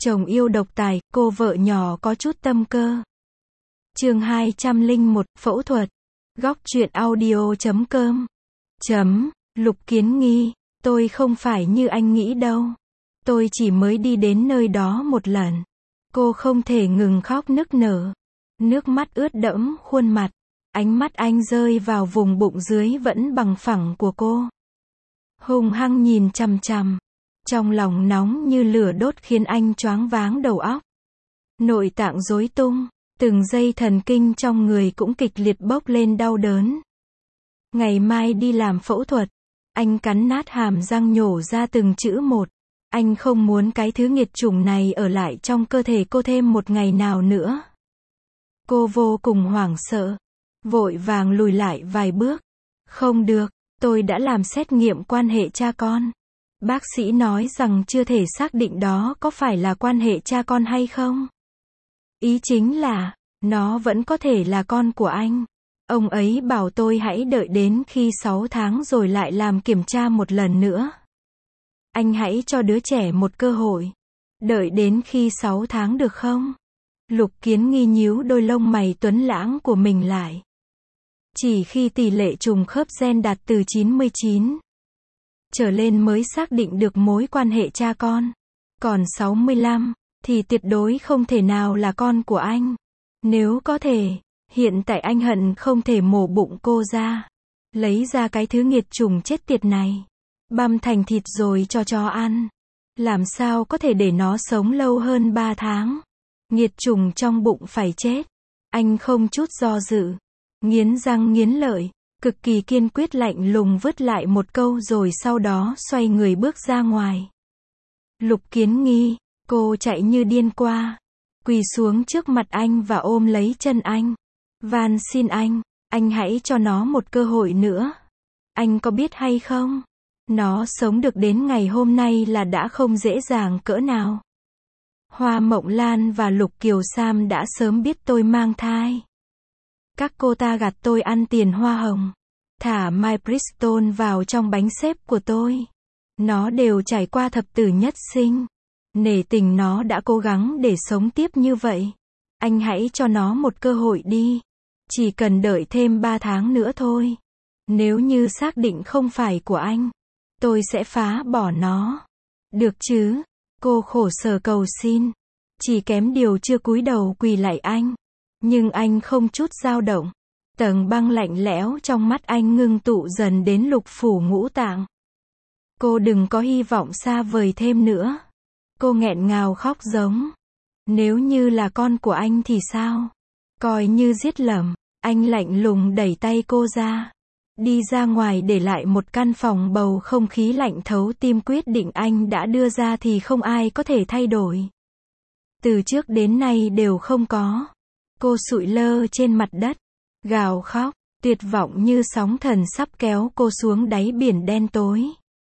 Chồng yêu độc tài, cô vợ nhỏ có chút tâm cơ. Chương 201, phẫu thuật. Góc truyện audio.com. Lục Kiến Nghi, tôi không phải như anh nghĩ đâu. Tôi chỉ mới đi đến nơi đó một lần. Cô không thể ngừng khóc nức nở. Nước mắt ướt đẫm khuôn mặt. Ánh mắt anh rơi vào vùng bụng dưới vẫn bằng phẳng của cô. Hung hăng nhìn chằm chằm. Trong lòng nóng như lửa đốt khiến anh choáng váng đầu óc. Nội tạng rối tung, từng dây thần kinh trong người cũng kịch liệt bốc lên đau đớn. Ngày mai đi làm phẫu thuật. Anh cắn nát hàm răng nhổ ra từng chữ một. Anh không muốn cái thứ nghiệt chủng này ở lại trong cơ thể cô thêm một ngày nào nữa. Cô vô cùng hoảng sợ. Vội vàng lùi lại vài bước. Không được, tôi đã làm xét nghiệm quan hệ cha con. Bác sĩ nói rằng chưa thể xác định đó có phải là quan hệ cha con hay không. Ý chính là, nó vẫn có thể là con của anh. Ông ấy bảo tôi hãy đợi đến khi 6 tháng rồi lại làm kiểm tra một lần nữa. Anh hãy cho đứa trẻ một cơ hội. Đợi đến khi 6 tháng được không? Lục Kiến Nghi nhíu đôi lông mày tuấn lãng của mình lại. Chỉ khi tỷ lệ trùng khớp gen đạt từ 99 trở lên mới xác định được mối quan hệ cha con. Còn 65 thì tuyệt đối không thể nào là con của anh. Nếu có thể, hiện tại anh hận không thể mổ bụng cô ra, lấy ra cái thứ nghiệt chủng chết tiệt này, băm thành thịt rồi cho chó ăn. Làm sao có thể để nó sống lâu hơn 3 tháng? Nghiệt chủng trong bụng phải chết. Anh không chút do dự, nghiến răng nghiến lợi, cực kỳ kiên quyết lạnh lùng vứt lại một câu rồi sau đó xoay người bước ra ngoài. Lục Kiến Nghi, cô chạy như điên qua, quỳ xuống trước mặt anh và ôm lấy chân anh. Van xin anh hãy cho nó một cơ hội nữa. Anh có biết hay không? Nó sống được đến ngày hôm nay là đã không dễ dàng cỡ nào. Hoa Mộng Lan và Lục Kiều Sam đã sớm biết tôi mang thai. Các cô ta gạt tôi ăn tiền hoa hồng, thả My Bristol vào trong bánh xếp của tôi. Nó đều trải qua thập tử nhất sinh. Nể tình nó đã cố gắng để sống tiếp như vậy. Anh hãy cho nó một cơ hội đi. Chỉ cần đợi thêm 3 tháng nữa thôi. Nếu như xác định không phải của anh, tôi sẽ phá bỏ nó. Được chứ? Cô khổ sở cầu xin. Chỉ kém điều chưa cúi đầu quỳ lạy anh. Nhưng anh không chút dao động. Tầng băng lạnh lẽo trong mắt anh ngưng tụ dần đến lục phủ ngũ tạng. Cô đừng có hy vọng xa vời thêm nữa. Cô nghẹn ngào khóc giống. Nếu như là con của anh thì sao? Coi như giết lầm. Anh lạnh lùng đẩy tay cô ra. Đi ra ngoài để lại một căn phòng bầu không khí lạnh thấu tim. Quyết định anh đã đưa ra thì không ai có thể thay đổi. Từ trước đến nay đều không có. Cô sụi lơ trên mặt đất, gào khóc, tuyệt vọng như sóng thần sắp kéo cô xuống đáy biển đen tối.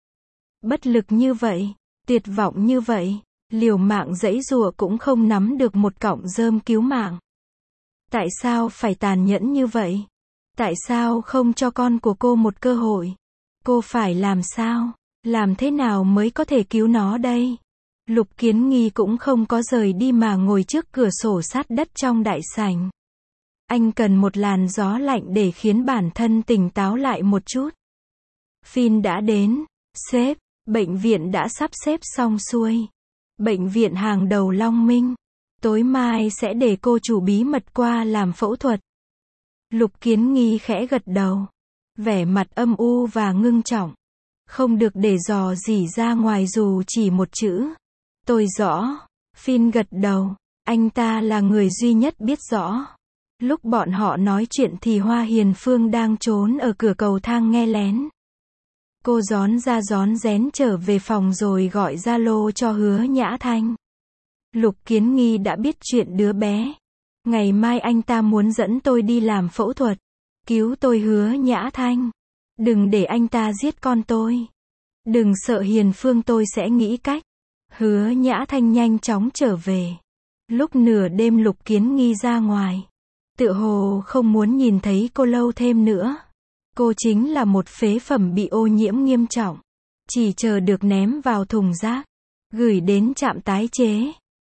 Bất lực như vậy, tuyệt vọng như vậy, liều mạng giãy giụa cũng không nắm được một cọng rơm cứu mạng. Tại sao phải tàn nhẫn như vậy? Tại sao không cho con của cô một cơ hội? Cô phải làm sao? Làm thế nào mới có thể cứu nó đây? Lục Kiến Nghi cũng không có rời đi mà ngồi trước cửa sổ sát đất trong đại sảnh. Anh cần một làn gió lạnh để khiến bản thân tỉnh táo lại một chút. Phin đã đến. Sếp, bệnh viện đã sắp xếp xong xuôi. Bệnh viện hàng đầu Long Minh. Tối mai sẽ để cô chủ bí mật qua làm phẫu thuật. Lục Kiến Nghi khẽ gật đầu. Vẻ mặt âm u và ngưng trọng. Không được để dò dỉ ra ngoài dù chỉ một chữ. Tôi rõ. Phin gật đầu. Anh ta là người duy nhất biết rõ. Lúc bọn họ nói chuyện thì Hoa Hiền Phương đang trốn ở cửa cầu thang nghe lén. Cô rón ra rón rén trở về phòng rồi gọi Zalo cho Hứa Nhã Thanh. Lục Kiến Nghi đã biết chuyện đứa bé. Ngày mai anh ta muốn dẫn tôi đi làm phẫu thuật. Cứu tôi Hứa Nhã Thanh. Đừng để anh ta giết con tôi. Đừng sợ Hiền Phương, tôi sẽ nghĩ cách. Hứa Nhã Thanh nhanh chóng trở về. Lúc nửa đêm Lục Kiến Nghi ra ngoài. Tựa hồ không muốn nhìn thấy cô lâu thêm nữa. Cô chính là một phế phẩm bị ô nhiễm nghiêm trọng. Chỉ chờ được ném vào thùng rác. Gửi đến trạm tái chế.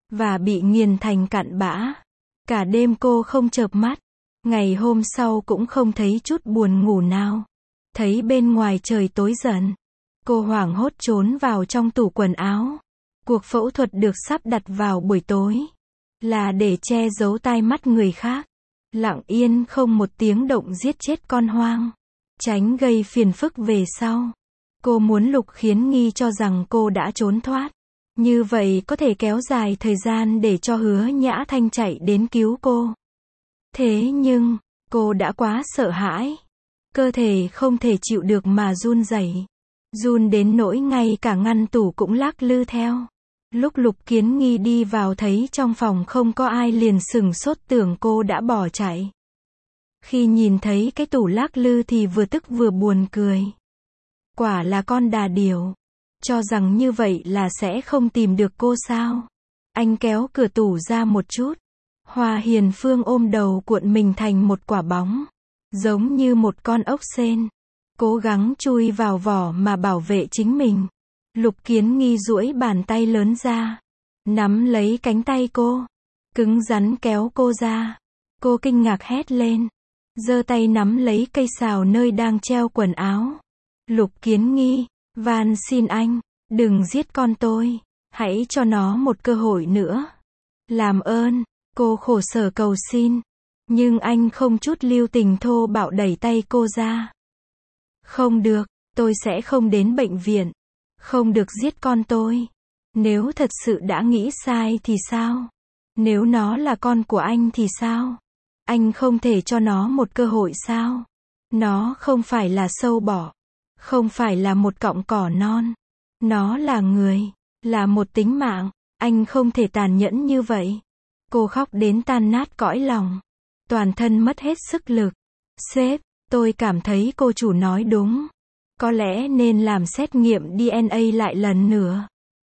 và bị nghiền thành cặn bã. Cả đêm cô không chợp mắt. Ngày hôm sau cũng không thấy chút buồn ngủ nào. Thấy bên ngoài trời tối dần. Cô hoảng hốt trốn vào trong tủ quần áo. Cuộc phẫu thuật được sắp đặt vào buổi tối. Là để che giấu tai mắt người khác. Lặng yên không một tiếng động giết chết con hoang. Tránh gây phiền phức về sau. Cô muốn Lục Kiến Nghi cho rằng cô đã trốn thoát. Như vậy có thể kéo dài thời gian để cho Hứa Nhã Thanh chạy đến cứu cô. Thế nhưng, cô đã quá sợ hãi. Cơ thể không thể chịu được mà run rẩy. Run đến nỗi ngay cả ngăn tủ cũng lắc lư theo. Lúc Lục Kiến Nghi đi vào thấy trong phòng không có ai liền sửng sốt tưởng cô đã bỏ chạy. Khi nhìn thấy cái tủ lắc lư thì vừa tức vừa buồn cười. Quả là con đà điểu. Cho rằng như vậy là sẽ không tìm được cô sao? Anh kéo cửa tủ ra một chút. Hoa Hiền Phương ôm đầu cuộn mình thành một quả bóng. Giống như một con ốc sên. Cố gắng chui vào vỏ mà bảo vệ chính mình. Lục Kiến Nghi duỗi bàn tay lớn ra. Nắm lấy cánh tay cô. Cứng rắn kéo cô ra. Cô kinh ngạc hét lên. Giơ tay nắm lấy cây sào nơi đang treo quần áo. Lục Kiến Nghi, van xin anh, đừng giết con tôi. Hãy cho nó một cơ hội nữa. Làm ơn, cô khổ sở cầu xin. Nhưng anh không chút lưu tình thô bạo đẩy tay cô ra. Không được, tôi sẽ không đến bệnh viện. Không được giết con tôi. Nếu thật sự đã nghĩ sai thì sao? Nếu nó là con của anh thì sao? Anh không thể cho nó một cơ hội sao? Nó không phải là sâu bọ. Không phải là một cọng cỏ non. Nó là người. Là một tính mạng. Anh không thể tàn nhẫn như vậy. Cô khóc đến tan nát cõi lòng. Toàn thân mất hết sức lực. Sếp, tôi cảm thấy cô chủ nói đúng. Có lẽ nên làm xét nghiệm DNA lại lần nữa.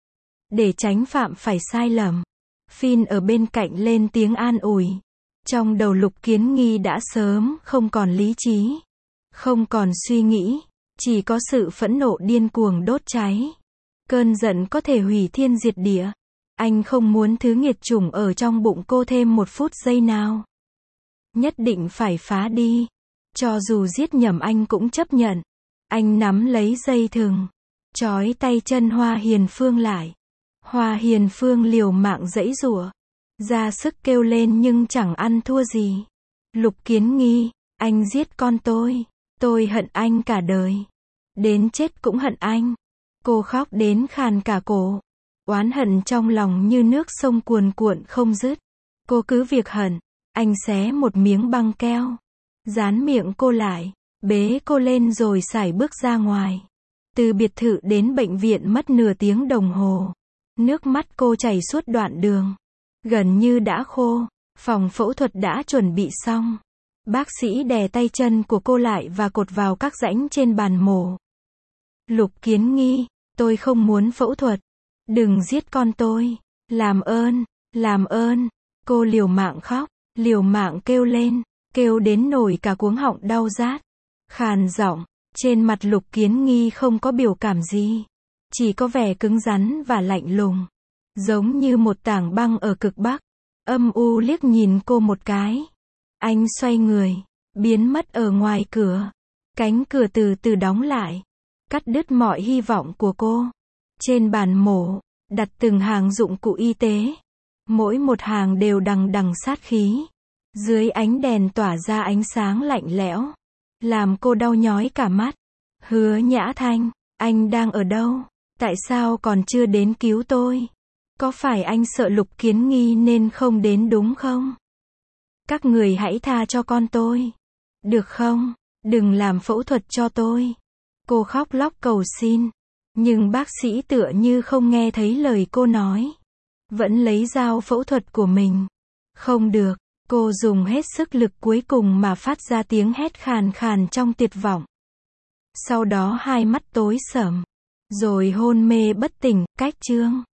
Để tránh phạm phải sai lầm. Phin ở bên cạnh lên tiếng an ủi. Trong đầu Lục Kiến Nghi đã sớm không còn lý trí. Không còn suy nghĩ. Chỉ có sự phẫn nộ điên cuồng đốt cháy. Cơn giận có thể hủy thiên diệt địa. Anh không muốn thứ nghiệt chủng ở trong bụng cô thêm một phút giây nào. Nhất định phải phá đi. Cho dù giết nhầm anh cũng chấp nhận. Anh nắm lấy dây thừng. Trói tay chân Hoa Hiền Phương lại. Hoa Hiền Phương liều mạng giãy giụa. Ra sức kêu lên nhưng chẳng ăn thua gì. Lục Kiến Nghi, anh giết con tôi. Tôi hận anh cả đời. Đến chết cũng hận anh. Cô khóc đến khàn cả cổ. Oán hận trong lòng như nước sông cuồn cuộn không dứt. Cô cứ việc hận. Anh xé một miếng băng keo. Dán miệng cô lại. Bế cô lên rồi sải bước ra ngoài. Từ biệt thự đến bệnh viện mất nửa tiếng đồng hồ. Nước mắt cô chảy suốt đoạn đường. Gần như đã khô. Phòng phẫu thuật đã chuẩn bị xong. Bác sĩ đè tay chân của cô lại và cột vào các rãnh trên bàn mổ. Lục Kiến Nghi, tôi không muốn phẫu thuật. Đừng giết con tôi. Làm ơn, làm ơn. Cô liều mạng khóc, liều mạng kêu lên, kêu đến nổi cả cuống họng đau rát. Khàn giọng, trên mặt Lục Kiến Nghi không có biểu cảm gì. Chỉ có vẻ cứng rắn và lạnh lùng. Giống như một tảng băng ở cực Bắc. Âm u liếc nhìn cô một cái. Anh xoay người, biến mất ở ngoài cửa. Cánh cửa từ từ đóng lại. Cắt đứt mọi hy vọng của cô. Trên bàn mổ, đặt từng hàng dụng cụ y tế. Mỗi một hàng đều đằng đằng sát khí. Dưới ánh đèn tỏa ra ánh sáng lạnh lẽo. Làm cô đau nhói cả mắt. Hứa Nhã Thanh, anh đang ở đâu? Tại sao còn chưa đến cứu tôi? Có phải anh sợ Lục Kiến Nghi nên không đến đúng không? Các người hãy tha cho con tôi. Được không? Đừng làm phẫu thuật cho tôi. Cô khóc lóc cầu xin. Nhưng bác sĩ tựa như không nghe thấy lời cô nói. Vẫn lấy dao phẫu thuật của mình. Không được. Cô dùng hết sức lực cuối cùng mà phát ra tiếng hét khàn khàn trong tuyệt vọng. Sau đó hai mắt tối sầm. Rồi hôn mê bất tỉnh, cách chương.